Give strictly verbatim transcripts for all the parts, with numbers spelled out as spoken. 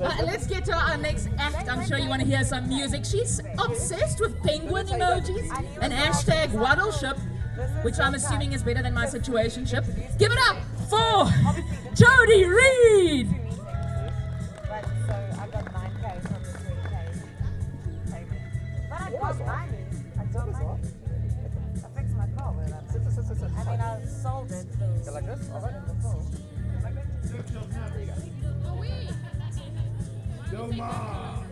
Uh, let's get to our next act. I'm sure you want to hear some music. She's obsessed with penguin emojis and hashtag Waddleship, which I'm assuming is better than my situationship. Give it up for Jody Reed! But so I got nine K from the twenty K payment. But I got money. I got money. I fixed my car with that. Sit, sit, sit, sit. I mean, I sold it. Go like this? All right. Dilma!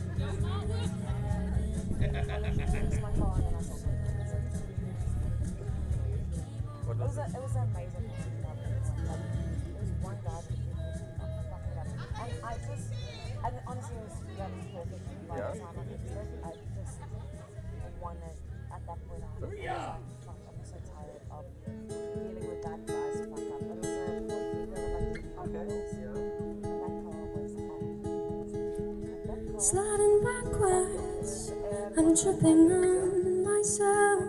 It was, a, it was an amazing thing. It was one guy that did fucking up. And I just, and honestly, it was really perfect by the time I fixed it. I just wanted, at that point, I was like, fuck, I'm so tired of dealing with that guy's fuck up. It was a forty like models, and that car was amazing. Sliding backwards, I'm tripping on myself.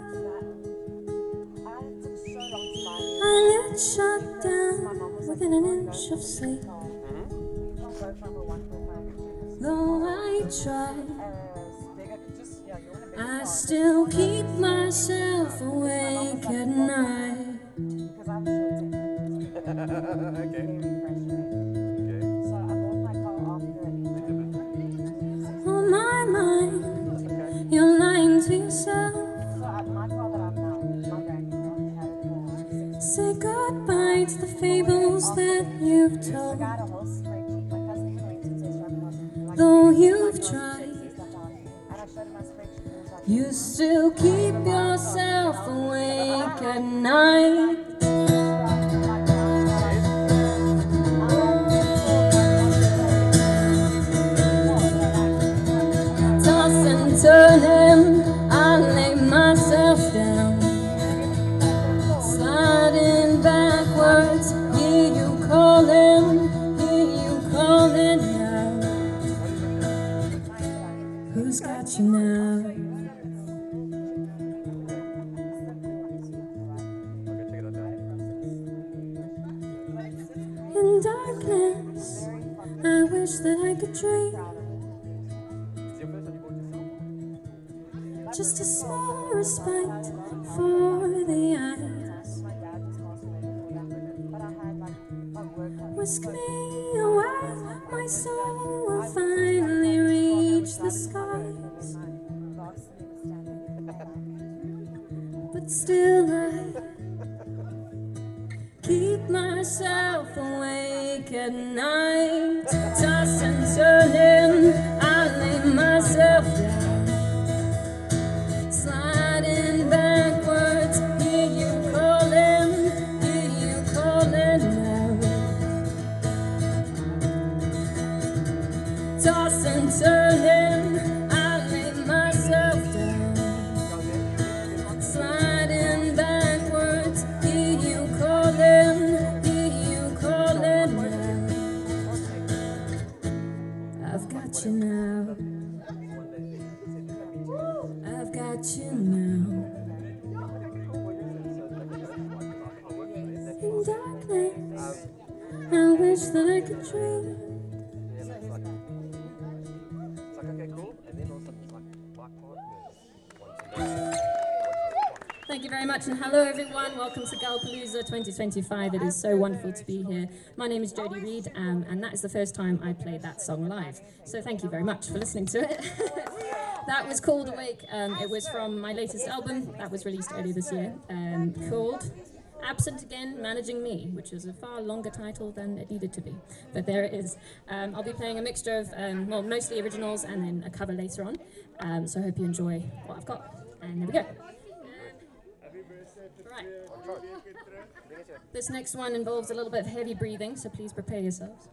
I lit shut down within an inch of sleep. Though I try, I still keep myself awake at night. On my mind, you're lying to yourself. Say goodbye to the fables that you've told. Though you've tried, you still keep yourself awake at night. Toss and turning, I lay myself down. Sliding backwards, hear you calling, hear you calling out. Who's got you now? In darkness, I wish that I could dream. Just a small respite for the eyes. Whisk me away, my soul will finally reach the skies. But still I keep myself awake at night. Toss and turning, I lay myself down. Sliding backwards, hear you calling, hear you calling now. Toss and turning, I lay myself down. Sliding backwards, hear you calling, hear you calling now. I've got you now. I've got you now. In darkness, I wish that I could dream. Thank you very much, and hello everyone. Welcome to Galpalooza twenty twenty-five. It is so wonderful to be here. My name is Jody Reed, um, and that is the first time I played that song live. So thank you very much for listening to it. That was called Awake. Um, it was from my latest album that was released earlier this year, um, called Absent Again, Managing Me, which is a far longer title than it needed to be. But there it is. Um, I'll be playing a mixture of, um, well, mostly originals and then a cover later on. Um, so I hope you enjoy what I've got. And there we go. Right. This next one involves a little bit of heavy breathing, so please prepare yourselves.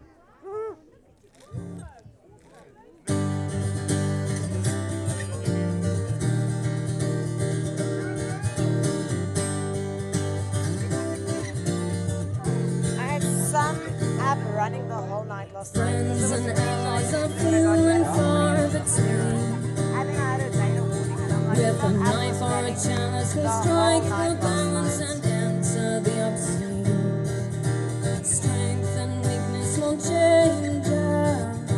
Running the whole night last night. Friends and allies are few and far between. I think I had a day of warning and I'm like, With a knife or a chalice, we'll strike the balance and enter the obscene. Strength and weakness will change us.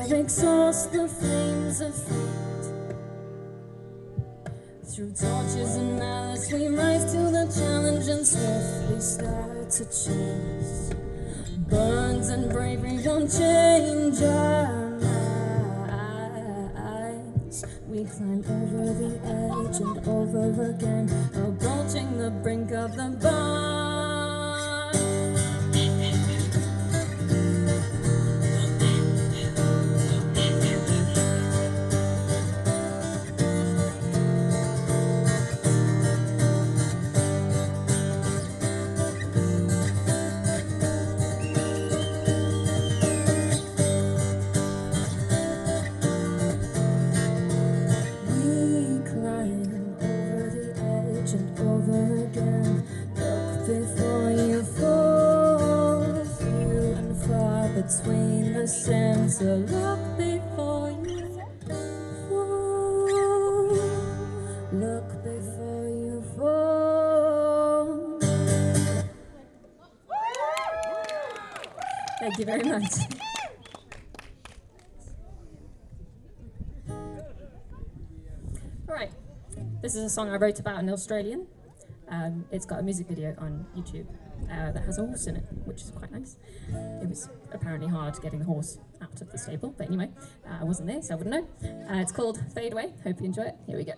fire exhausts the flames of fate. Through torches and malice we rise to the challenge and swiftly start to chase. Burns and bravery won't change our minds. We climb over the edge and over again, approaching the brink of the bar. Between the sands, so look before you fall. Look before you fall. Thank you very much. All right, this is a song I wrote about an Australian. Um, it's got a music video on YouTube uh, that has a horse in it, which is quite nice. It was apparently hard getting the horse out of the stable, but anyway, uh, I wasn't there, so I wouldn't know. Uh, it's called Fade Away. Hope you enjoy it. Here we go.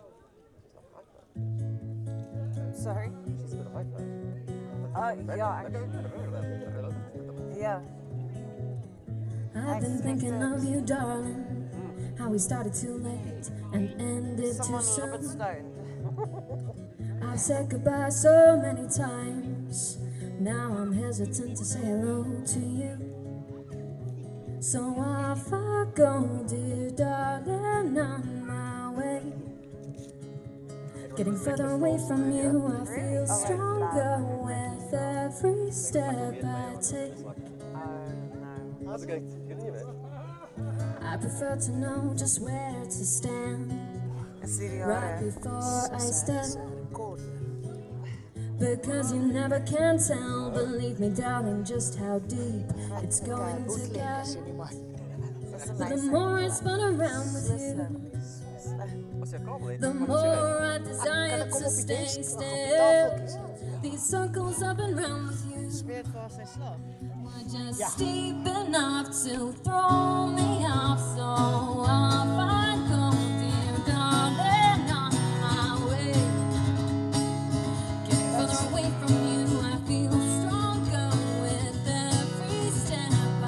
Sorry? She's got a microphone. Oh, yeah. actually. Yeah. I've been thinking of you, darling. How we started too late and ended too Someone a little bit soon. stoned. I've said goodbye so many times. Now I'm hesitant to say hello to you. So off I go, dear darling, on my way. Getting further away from you, I feel stronger with every step I take. Oh, no. How's it going? Good, you know? I prefer to know just where to stand It's the right before I step. Good. Because you never can tell, believe me darling, just how deep it's going to get. But the more I spun around with you, What's your goal? the more I desire to stay still. These circles up and round with you were just deep enough to throw me off. So off I go, dear darling, on my way. Getting further away from you, I feel stronger with every step I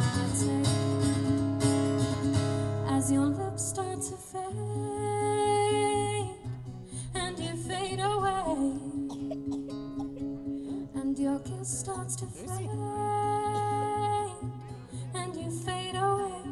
take. As your lips start to fade, and you fade away, and your kiss starts to fade, and you fade away,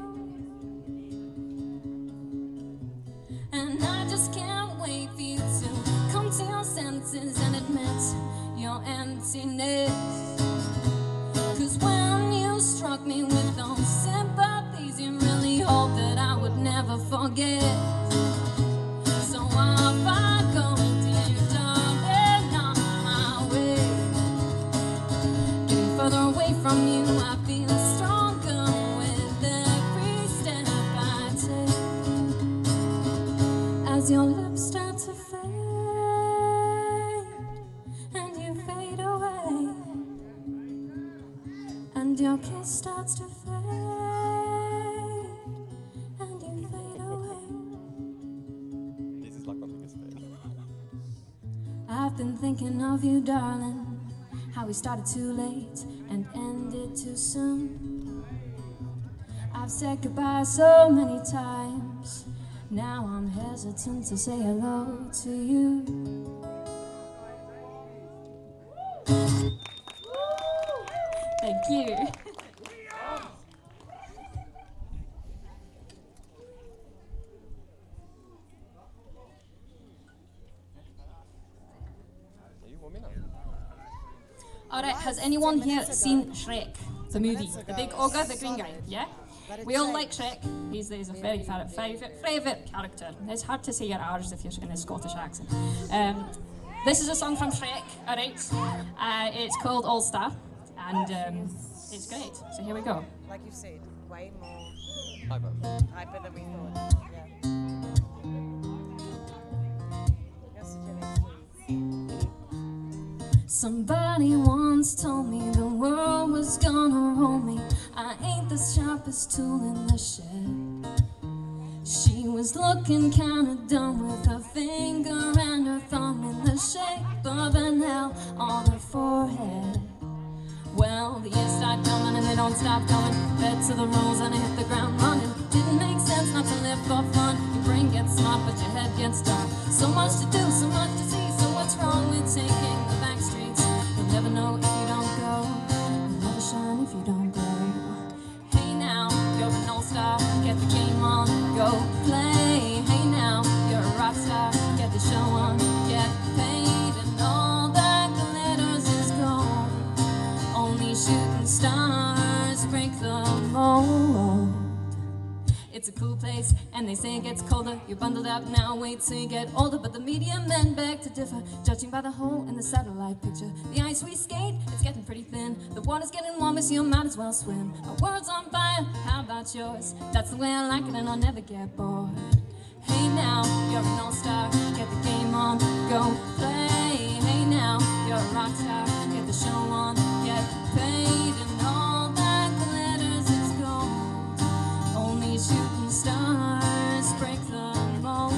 and I just can't wait for you to come to your senses and admit your emptiness. Cause when you struck me with those sympathies, you really hoped that I would never forget. So off I go, dear darling, on my way. Getting further away from you, I feel stronger with every step I take. As your lips start to fade, and you fade away, and your kiss starts to fade, and you fade away. This is like my biggest fan. I've been thinking of you, darling. How we started too late and ended too soon. I've said goodbye so many times. Now I'm hesitant to say hello to you. Thank you. Are you warming up? Alright, has anyone here seen Shrek, the movie? The big ogre, the green guy, yeah? We all like Shrek. He's, he's a very favourite, favourite, favourite character. It's hard to say your R's if you're in a Scottish accent. Um, this is a song from Shrek, alright? Uh, it's called All Star, and um, it's great. So here we go. Like you said. way more Hyper. hyper than we thought. Yeah. Yes, Somebody once told me the world was gonna roll me. I ain't the sharpest tool in the shed. She was looking kinda dumb with her finger and her thumb in the shape of an L on her forehead. Well, the years start coming and they don't stop coming. Fed to the rules and I hit the ground running. Didn't make sense not to live for fun. Your brain gets smart but your head gets dark. So much to do, so much to see. So what's wrong with taking the back streets? You'll never know if you don't go. You'll never shine if you don't glow. Hey now, you're an all-star. Get the game on, go play. Hey now, you're a rock star. Get the show on, get paid. And all that glitters is gold. Only shooting stars break the mold. It's a cool place, and they say it gets colder. You're bundled up now, wait till you get older. But the media men beg to differ, judging by the hole in the satellite picture. The ice we skate, it's getting pretty thin. The water's getting warmer, so you might as well swim. My world's on fire, how about yours? That's the way I like it, and I'll never get bored. Hey now, you're an all-star, get the game on, go play. Hey now, you're a rock star, get the show on, get paid. And all that glitters is gold. Only shooting stars break the mold.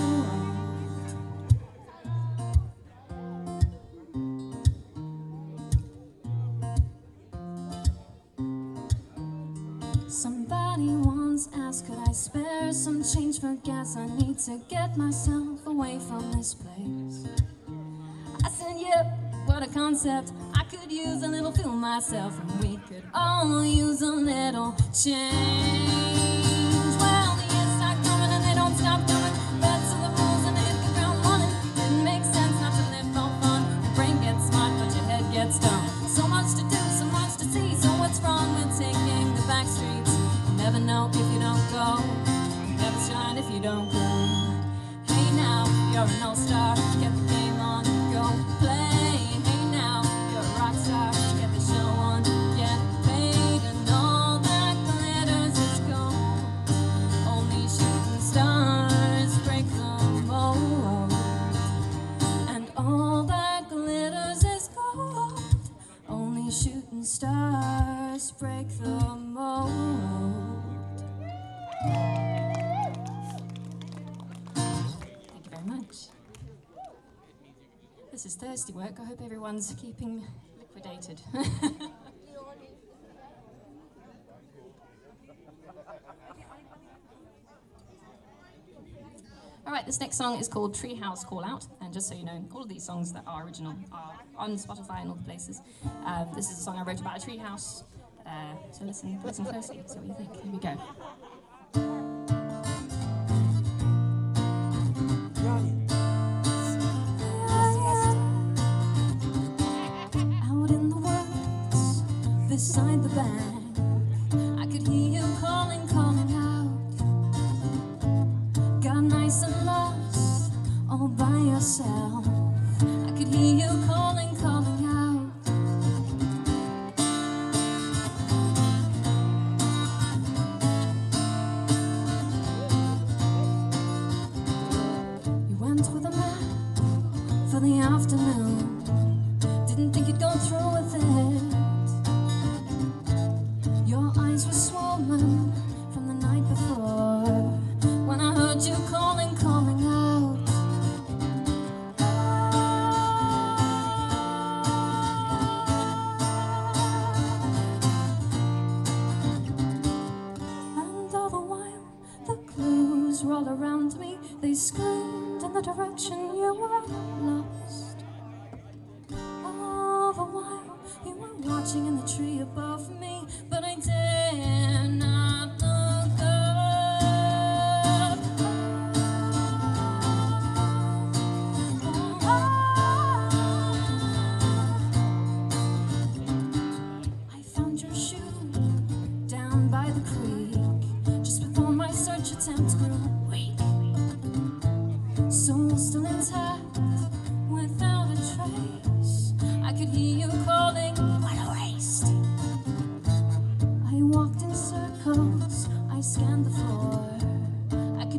Somebody once asked, could I spare some change for gas? I need to get myself away from this place. I said, yep, what a concept. I could use a little fuel myself, and we could all use a little change. Well, the years start coming and they don't stop coming. Fed to the rules and they hit the ground running. Didn't make sense not to live for fun. Your brain gets smart but your head gets dumb. So much to do, so much to see. So what's wrong with taking the back streets? You never know if you don't go. You never shine if you don't go. Hey now, you're an all-star. Get the game on, go play. Hey now, you're a rock star. Get the show on, get paid. And all that glitters is gold. Only shooting stars break the mold. And all that glitters is gold. Only shooting stars break the mold. Thank you very much. This is thirsty work. I hope everyone's keeping liquidated. All right, this next song is called Treehouse Call Out, and just so you know, all of these songs that are original are on Spotify and all the places. Um, this is a song I wrote about a treehouse, uh, so listen, listen closely, see what you think. Here we go. Out in the woods, beside the bank, I could hear you calling, calling out. Got nice and lost, all by yourself. I could hear you calling, calling out. You went with a map for the afternoon. Didn't think you'd go through with it. Your eyes were swollen from the night before, when I heard you calling, calling out. And all the while, the clues were all around me. They screamed in the direction you were lost. All the while, you were watching in the tree above me, but I dare not look up. I found your shoe down by the creek, just before my search attempt grew weak. Soul still intact, without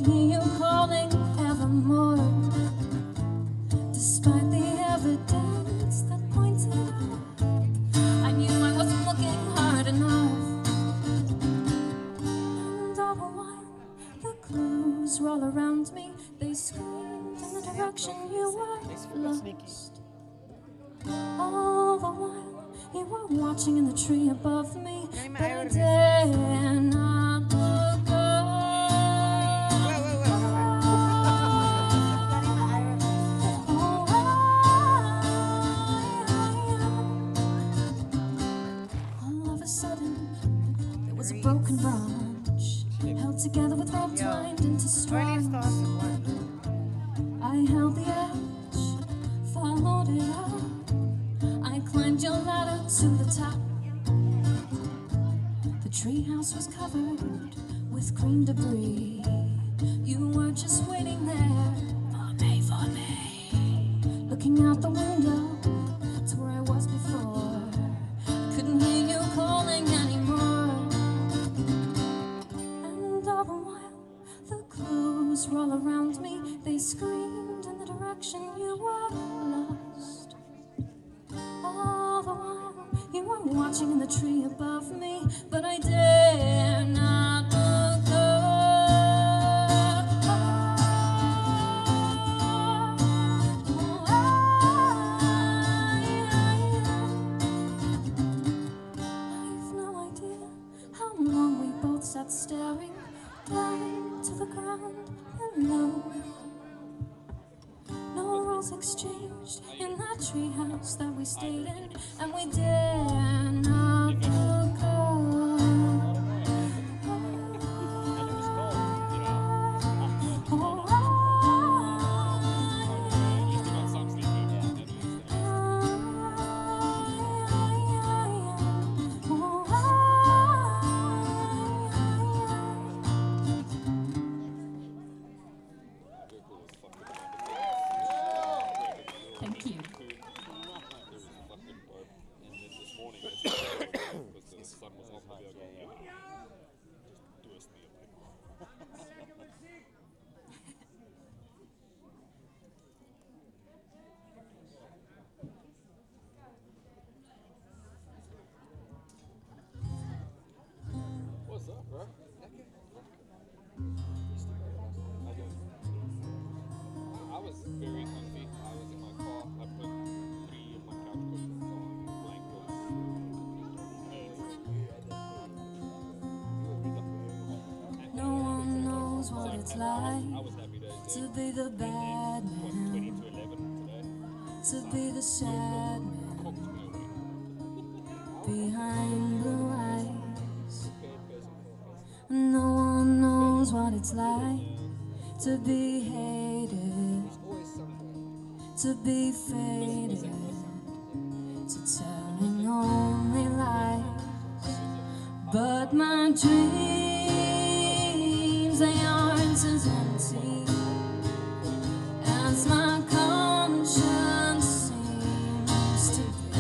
could hear you calling evermore. Despite the evidence that pointed out, I knew I wasn't looking hard enough. And all the while, the clues were all around me. They screamed in the direction you were lost. All the while, you were watching in the tree above me, but I dare not look up. Oh, all of a sudden, there was a broken branch, held together with rope twined into strands. I held the edge, followed it up. I climbed your ladder to the top. The treehouse was covered with green debris. You were just waiting there for me, for me. Looking out the window to where I was before. Couldn't hear you calling anymore. And all the while, the clues were all around me. They screamed in the direction you were lost. All the while, you were watching in the tree above me, but I dare not look up. Oh, I, I've no idea how long we both sat staring down to the ground alone. No rules exchanged in that treehouse that we stayed in, and we dare not look up. Oh, thank you. What's up, bro? I was very comfy. I was in my car. I put three of my couch cushions on, blankets. No one knows what it's like I was happy that to be the bad man, twenty to eleven today. to be the sad man Cooked me away. behind blue eyes. No one knows what it's like to be hated, to be faded, to telling only lies. But my dreams, they aren't as empty as my conscience seems to be.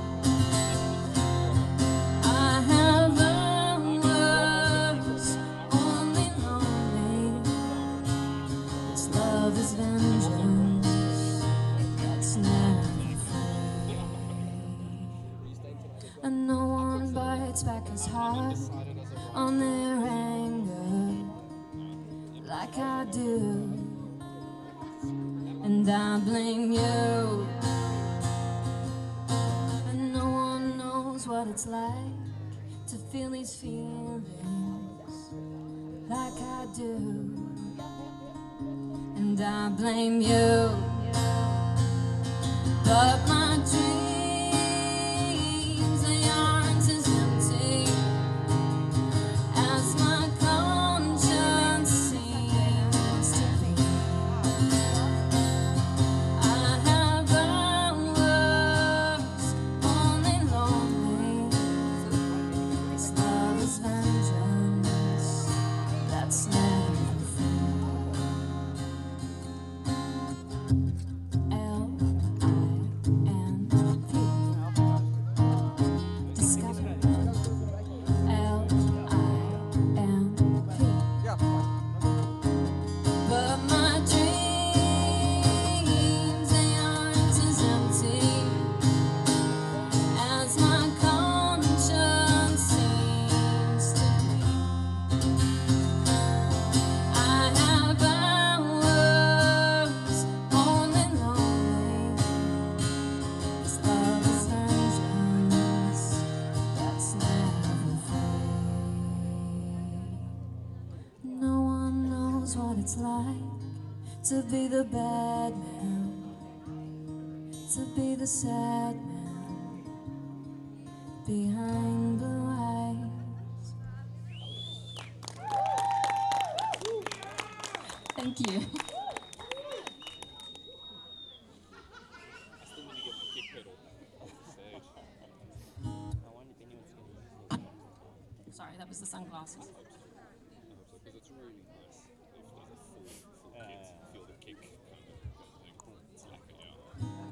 I have hours only lonely. This love is vengeance that's never free. And no one bites back as hard on their anger like I do. And I blame you. And no one knows what it's like to feel these feelings like I do. And I blame you. But my dreams, they aren't as empty as my conscience seems to be. I have hours only lonely. This love is vengeance that's never free. L I it's like to be the bad man, to be the sad man behind blue eyes. Thank you. I still need to get my kick pedal off the stage. I wonder if anyone's going to use it. Sorry, that was the sunglasses. I hope so. I hope so, because it's really nice if there's a full, full kick, feel the kick kind of thing. It's like it out.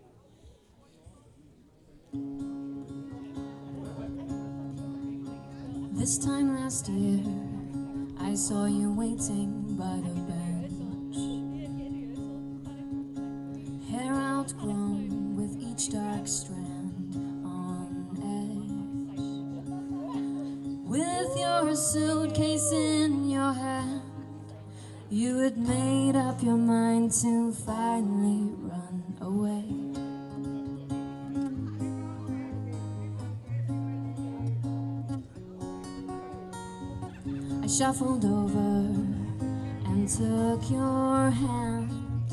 This time last year, I saw you waiting by the bench. Hair outgrown with each dark strand on edge. With your suitcase in your hand, you had made up your mind to finally run away. I shuffled over and took your hand.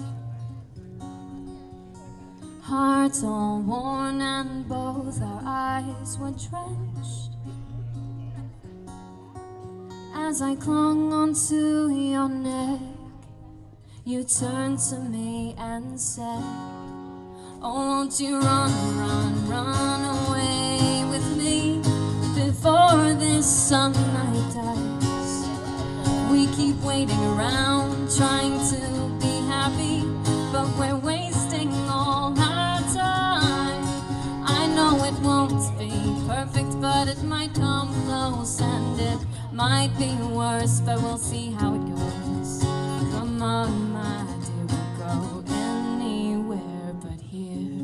Hearts all worn and both our eyes were drenched. As I clung onto your neck, you turned to me and said, oh, won't you run, run, run away with me before this sunlight dies? We keep waiting around, trying to be happy, but we're wasting all our time. I know it won't be perfect, but it might come close, and it might be worse, but we'll see how it goes. Come on, my dear, we'll go anywhere but here.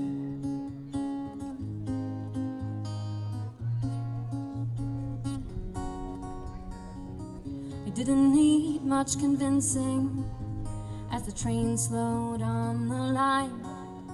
I didn't need much convincing as the train slowed on the line.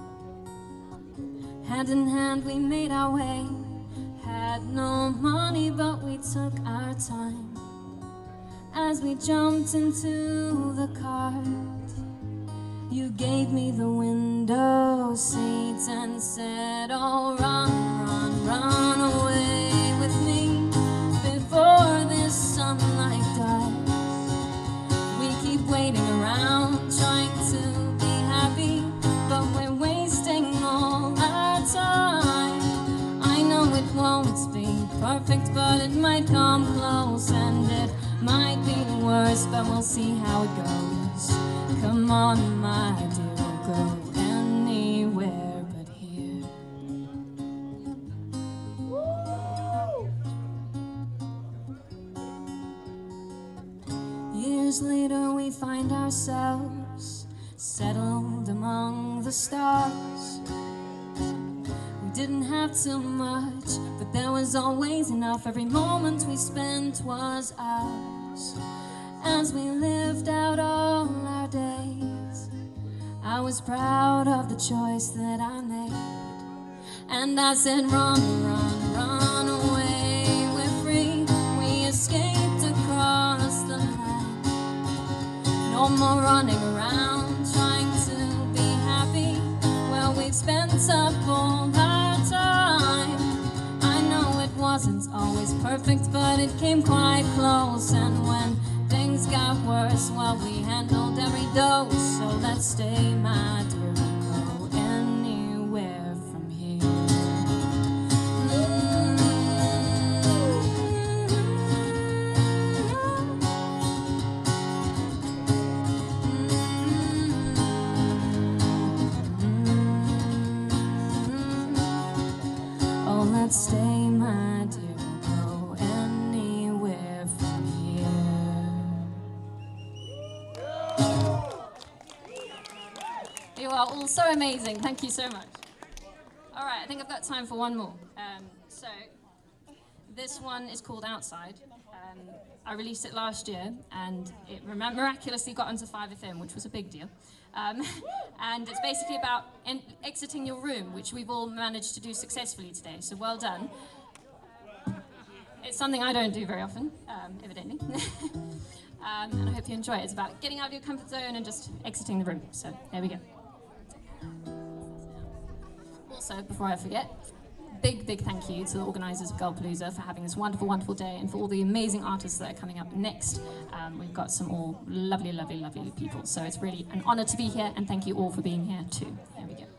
Hand in hand we made our way. Had no money, but we took our time. As we jumped into the cart, you gave me the window seats and said, oh, run, run, run away with me before this sunlight dies. We keep waiting around, trying to be happy, but we're wasting all our time. I know it won't be perfect, but it might come close, and it might be worse, but we'll see how it goes. Come on, my dear, we'll go anywhere but here. Years later we find ourselves settled among the stars. We didn't have too much, but there was always enough. Every moment we spent was ours. As we lived out all our days, I was proud of the choice that I made. And I said, run, run, run away, we're free. We escaped across the land. No more running around trying to be happy. Well, we've spent up all our time. I know it wasn't always perfect, but it came quite close. And when things got worse, well, we handled every dose. So let's stay, my dear, we'll go anywhere from here. Oh, let's stay, my dear, we'll go anywhere from here. You are all so amazing. Thank you so much. All right, I think I've got time for one more. Um, so this one is called Outside. Um, I released it last year, and it miraculously got onto five F M, which was a big deal. Um, and it's basically about en exiting your room, which we've all managed to do successfully today, so well done. It's something I don't do very often, um, evidently. um, and I hope you enjoy it. It's about getting out of your comfort zone and just exiting the room. So there we go. Also, before I forget, big, big thank you to the organisers of Girlpalooza for having this wonderful, wonderful day, and for all the amazing artists that are coming up next. Um, we've got some all lovely, lovely, lovely people. So it's really an honour to be here, and thank you all for being here too. Here we go.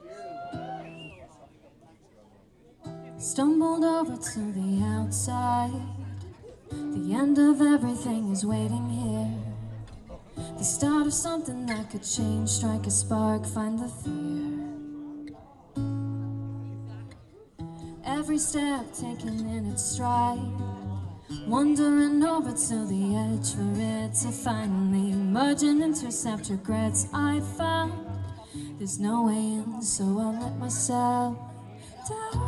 Stumbled over to the outside. The end of everything is waiting here. The start of something that could change, strike a spark, find the fear. Every step taken in its stride, wandering over to the edge for it to finally merge and intercept regrets I found. There's no way in, so I'll let myself down.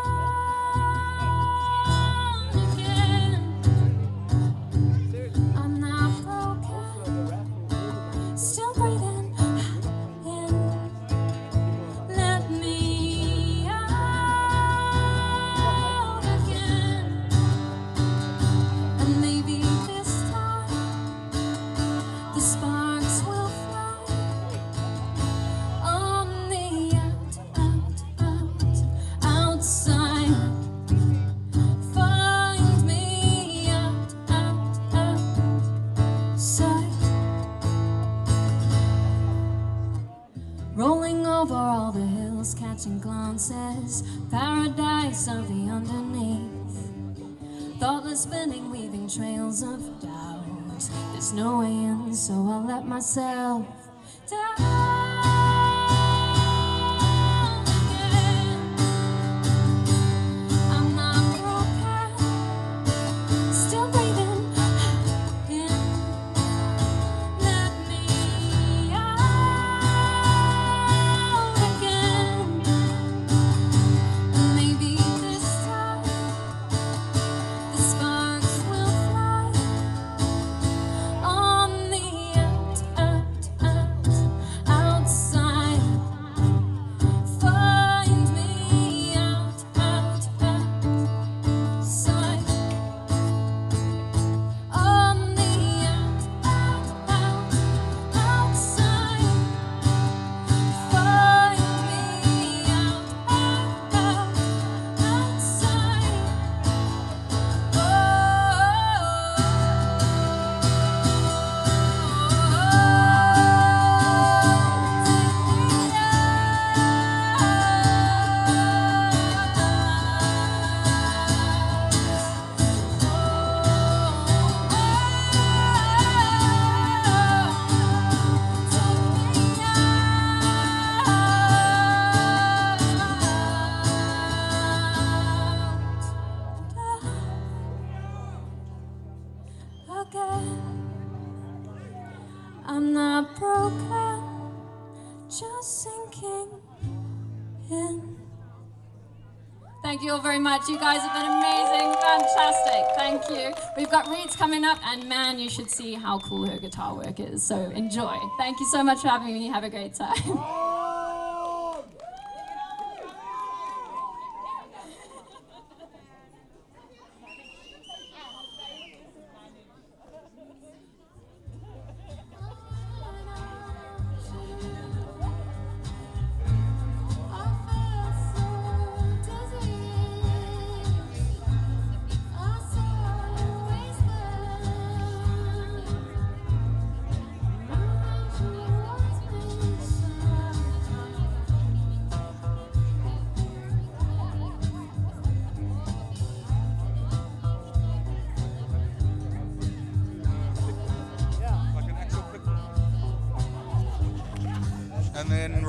Rolling over all the hills, catching glances, paradise of the underneath. Thoughtless spinning, weaving trails of doubt. There's no way in, so I'll let myself down. I'm not broken, just sinking in. Thank you all very much. You guys have been amazing, fantastic. Thank you. We've got Reeds coming up, and man, you should see how cool her guitar work is. So enjoy. Thank you so much for having me. Have a great time. And then